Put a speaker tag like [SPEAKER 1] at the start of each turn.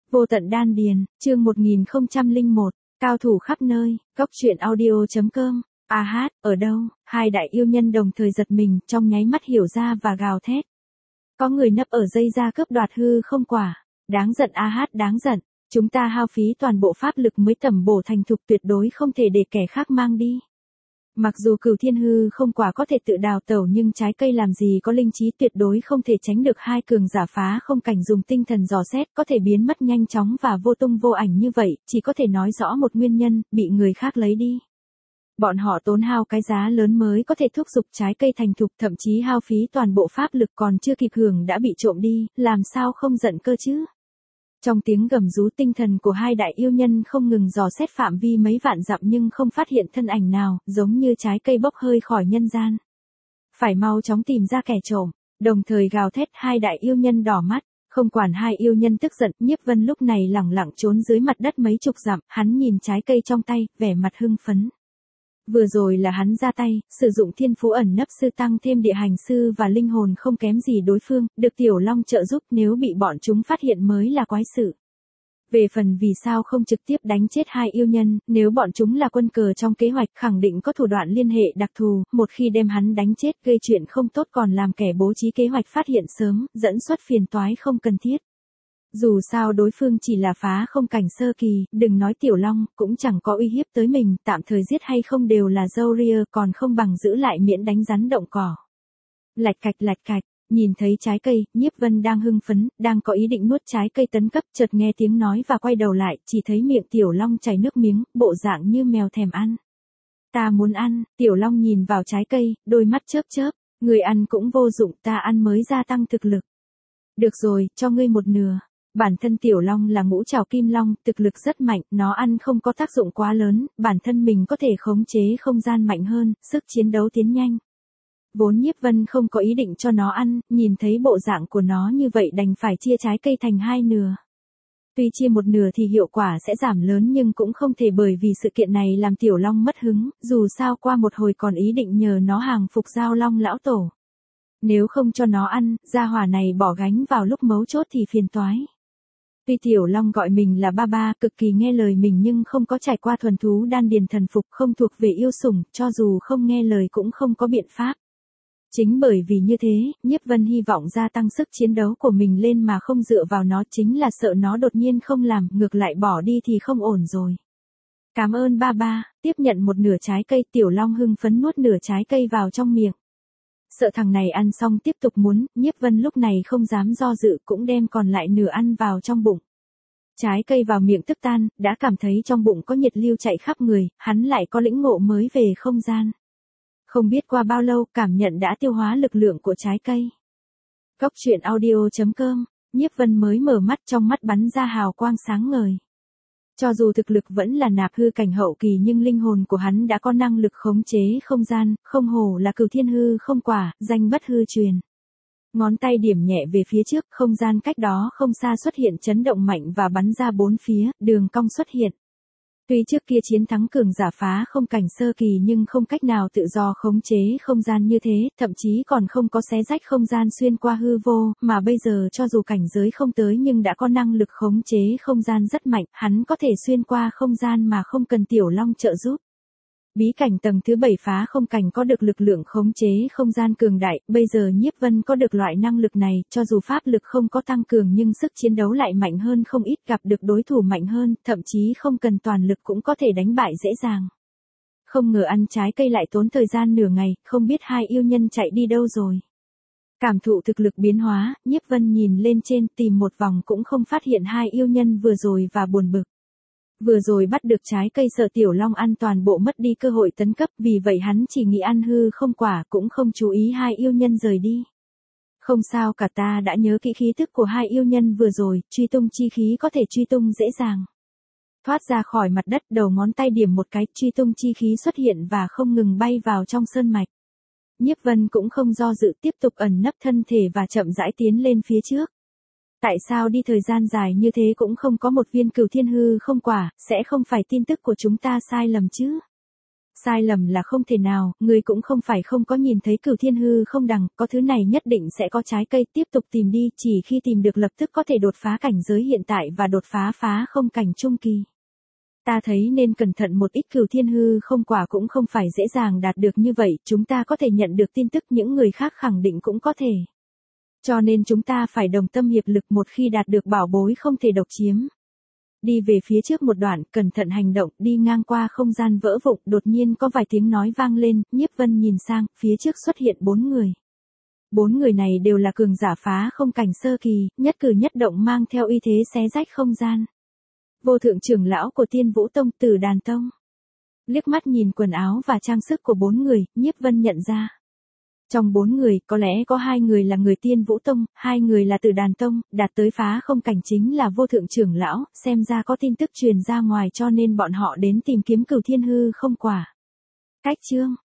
[SPEAKER 1] Vô tận đan điền, chương 1001, cao thủ khắp nơi, góc truyện audio.com. Ở đâu? Hai đại yêu nhân đồng thời giật mình, trong nháy mắt hiểu ra và gào thét. Có người nấp ở dây ra cướp đoạt hư không quả. Đáng giận đáng giận. Chúng ta hao phí toàn bộ pháp lực mới tẩm bổ thành thục, tuyệt đối không thể để kẻ khác mang đi. Mặc dù Cửu Thiên hư không quả có thể tự đào tẩu, nhưng trái cây làm gì có linh trí, tuyệt đối không thể tránh được hai cường giả phá không cảnh dùng tinh thần dò xét, có thể biến mất nhanh chóng và vô tung vô ảnh như vậy, chỉ có thể nói rõ một nguyên nhân, bị người khác lấy đi. Bọn họ tốn hao cái giá lớn mới có thể thúc giục trái cây thành thục, thậm chí hao phí toàn bộ pháp lực còn chưa kịp hưởng đã bị trộm đi, làm sao không giận cơ chứ? Trong tiếng gầm rú, tinh thần của hai đại yêu nhân không ngừng dò xét phạm vi mấy vạn dặm nhưng không phát hiện thân ảnh nào, giống như trái cây bốc hơi khỏi nhân gian. Phải mau chóng tìm ra kẻ trộm, đồng thời gào thét. Hai đại yêu nhân đỏ mắt, không quản hai yêu nhân tức giận. Nhiếp Vân lúc này lẳng lặng trốn dưới mặt đất mấy chục dặm, hắn nhìn trái cây trong tay, vẻ mặt hưng phấn. Vừa rồi là hắn ra tay, sử dụng thiên phú ẩn nấp sư tăng thêm địa hành sư và linh hồn không kém gì đối phương, được Tiểu Long trợ giúp, nếu bị bọn chúng phát hiện mới là quái sự. Về phần vì sao không trực tiếp đánh chết hai yêu nhân, nếu bọn chúng là quân cờ trong kế hoạch, khẳng định có thủ đoạn liên hệ đặc thù, một khi đem hắn đánh chết gây chuyện không tốt còn làm kẻ bố trí kế hoạch phát hiện sớm, dẫn xuất phiền toái không cần thiết. Dù sao đối phương chỉ là phá không cảnh sơ kỳ, đừng nói Tiểu Long, cũng chẳng có uy hiếp tới mình, tạm thời giết hay không đều là râu ria, còn không bằng giữ lại miễn đánh rắn động cỏ. Lạch cạch, nhìn thấy trái cây, Nhiếp Vân đang hưng phấn, đang có ý định nuốt trái cây tấn cấp, chợt nghe tiếng nói và quay đầu lại, chỉ thấy miệng Tiểu Long chảy nước miếng, bộ dạng như mèo thèm ăn. Ta muốn ăn. Tiểu Long nhìn vào trái cây, đôi mắt chớp, người ăn cũng vô dụng, ta ăn mới gia tăng thực lực. Được rồi, cho ngươi một nửa. Bản thân Tiểu Long là ngũ trảo kim long, thực lực rất mạnh, nó ăn không có tác dụng quá lớn, bản thân mình có thể khống chế không gian mạnh hơn, sức chiến đấu tiến nhanh. Vốn Nhiếp Vân không có ý định cho nó ăn, nhìn thấy bộ dạng của nó như vậy đành phải chia trái cây thành hai nửa. Tuy chia một nửa thì hiệu quả sẽ giảm lớn nhưng cũng không thể bởi vì sự kiện này làm Tiểu Long mất hứng, dù sao qua một hồi còn ý định nhờ nó hàng phục Giao Long lão tổ. Nếu không cho nó ăn, gia hỏa này bỏ gánh vào lúc mấu chốt thì phiền toái. Tuy Tiểu Long gọi mình là ba, cực kỳ nghe lời mình nhưng không có trải qua thuần thú đan điền thần phục, không thuộc về yêu sủng, cho dù không nghe lời cũng không có biện pháp. Chính bởi vì như thế, Nhiếp Vân hy vọng gia tăng sức chiến đấu của mình lên mà không dựa vào nó, chính là sợ nó đột nhiên không làm, ngược lại bỏ đi thì không ổn rồi. Cảm ơn ba, tiếp nhận một nửa trái cây. Tiểu Long hưng phấn nuốt nửa trái cây vào trong miệng. Sợ thằng này ăn xong tiếp tục muốn, Nhiếp Vân lúc này không dám do dự, cũng đem còn lại nửa ăn vào trong bụng. Trái cây vào miệng tức tan, đã cảm thấy trong bụng có nhiệt lưu chạy khắp người, hắn lại có lĩnh ngộ mới về không gian. Không biết qua bao lâu, cảm nhận đã tiêu hóa lực lượng của trái cây. Góc truyện audio.com, Nhiếp Vân mới mở mắt, trong mắt bắn ra hào quang sáng ngời. Cho dù thực lực vẫn là nạp hư cảnh hậu kỳ nhưng linh hồn của hắn đã có năng lực khống chế không gian, không hổ là Cửu Thiên hư không quả, danh bất hư truyền. Ngón tay điểm nhẹ về phía trước, không gian cách đó không xa xuất hiện chấn động mạnh và bắn ra bốn phía, đường cong xuất hiện. Tuy trước kia chiến thắng cường giả phá không cảnh sơ kỳ nhưng không cách nào tự do khống chế không gian như thế, thậm chí còn không có xé rách không gian xuyên qua hư vô, mà bây giờ cho dù cảnh giới không tới nhưng đã có năng lực khống chế không gian rất mạnh, hắn có thể xuyên qua không gian mà không cần Tiểu Long trợ giúp. Bí cảnh tầng thứ 7 phá không cảnh có được lực lượng khống chế không gian cường đại, bây giờ Nhiếp Vân có được loại năng lực này, cho dù pháp lực không có tăng cường nhưng sức chiến đấu lại mạnh hơn không ít, gặp được đối thủ mạnh hơn, thậm chí không cần toàn lực cũng có thể đánh bại dễ dàng. Không ngờ ăn trái cây lại tốn thời gian nửa ngày, không biết hai yêu nhân chạy đi đâu rồi. Cảm thụ thực lực biến hóa, Nhiếp Vân nhìn lên trên tìm một vòng cũng không phát hiện hai yêu nhân vừa rồi và buồn bực. Vừa rồi bắt được trái cây sợ Tiểu Long ăn toàn bộ mất đi cơ hội tấn cấp, vì vậy hắn chỉ nghĩ ăn hư không quả, cũng không chú ý hai yêu nhân rời đi. Không sao cả, ta đã nhớ kỹ khí thức của hai yêu nhân vừa rồi, truy tung chi khí có thể truy tung dễ dàng. Thoát ra khỏi mặt đất, đầu ngón tay điểm một cái, truy tung chi khí xuất hiện và không ngừng bay vào trong sơn mạch. Nhiếp Vân cũng không do dự, tiếp tục ẩn nấp thân thể và chậm rãi tiến lên phía trước. Tại sao đi thời gian dài như thế cũng không có một viên Cửu Thiên hư không quả, sẽ không phải tin tức của chúng ta sai lầm chứ? Sai lầm là không thể nào, ngươi cũng không phải không có nhìn thấy Cửu Thiên Hư không đằng, có thứ này nhất định sẽ có trái cây, tiếp tục tìm đi, chỉ khi tìm được lập tức có thể đột phá cảnh giới hiện tại và đột phá không cảnh trung kỳ. Ta thấy nên cẩn thận một ít, Cửu Thiên Hư không quả cũng không phải dễ dàng đạt được như vậy, chúng ta có thể nhận được tin tức, những người khác khẳng định cũng có thể. Cho nên chúng ta phải đồng tâm hiệp lực, một khi đạt được bảo bối không thể độc chiếm. Đi về phía trước một đoạn, cẩn thận hành động, đi ngang qua không gian vỡ vụn, đột nhiên có vài tiếng nói vang lên, Nhiếp Vân nhìn sang, phía trước xuất hiện 4 người. 4 người này đều là cường giả phá không cảnh sơ kỳ, nhất cử nhất động mang theo uy thế xé rách không gian. Vô thượng trưởng lão của Tiên Vũ Tông, Tử Đàn Tông. Liếc mắt nhìn quần áo và trang sức của 4 người, Nhiếp Vân nhận ra. Trong 4 người, có lẽ có 2 người là người Tiên Vũ Tông, 2 người là Tử Đàn Tông, đạt tới phá không cảnh chính là vô thượng trưởng lão, xem ra có tin tức truyền ra ngoài cho nên bọn họ đến tìm kiếm Cửu Thiên Hư không quả. Cách chương